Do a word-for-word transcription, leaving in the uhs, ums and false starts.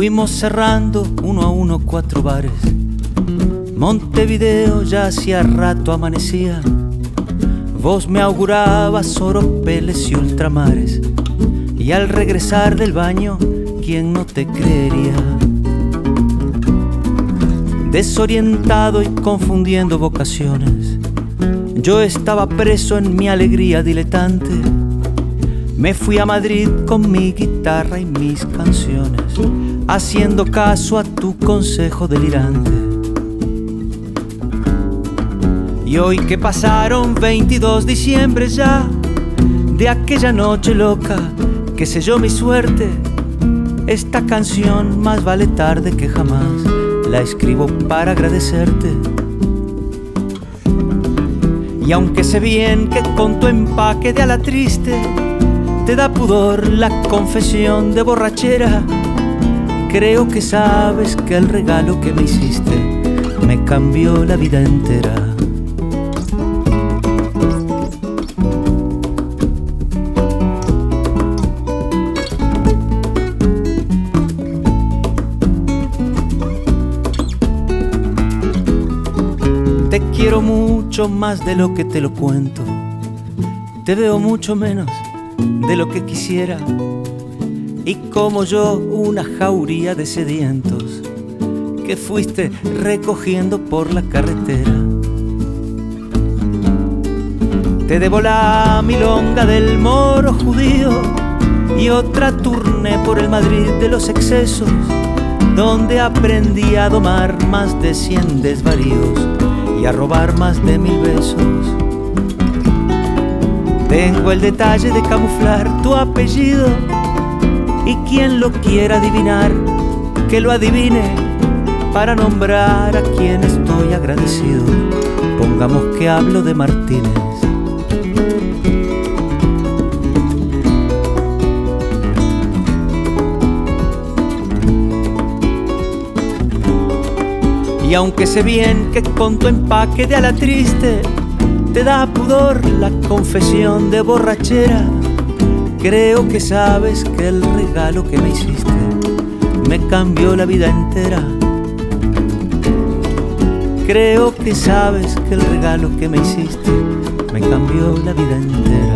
Fuimos cerrando uno a uno cuatro bares. Montevideo ya hacía rato amanecía. Vos me augurabas oropeles y ultramares, y al regresar del baño, ¿quién no te creería? Desorientado y confundiendo vocaciones, yo estaba preso en mi alegría diletante. Me fui a Madrid con mi guitarra y mis canciones, haciendo caso a tu consejo delirante. Y hoy que pasaron veintidós diciembre ya de aquella noche loca que selló mi suerte, esta canción más vale tarde que jamás, la escribo para agradecerte. Y aunque sé bien que con tu empaque de ala triste te da pudor la confesión de borrachera, creo que sabes que el regalo que me hiciste me cambió la vida entera. Te quiero mucho más de lo que te lo cuento. Te veo mucho menos de lo que quisiera. Y como yo, una jauría de sedientos que fuiste recogiendo por la carretera. Te debo la milonga del moro judío y otra turné por el Madrid de los excesos, donde aprendí a domar más de cien desvaríos y a robar más de mil besos. Tengo el detalle de camuflar tu apellido, y quien lo quiera adivinar, que lo adivine, para nombrar a quien estoy agradecido. Pongamos que hablo de Martínez. Y aunque sé bien que con tu empaque de ala triste te da pudor la confesión de borrachera, creo que sabes que el regalo que me hiciste me cambió la vida entera. Creo que sabes que el regalo que me hiciste me cambió la vida entera.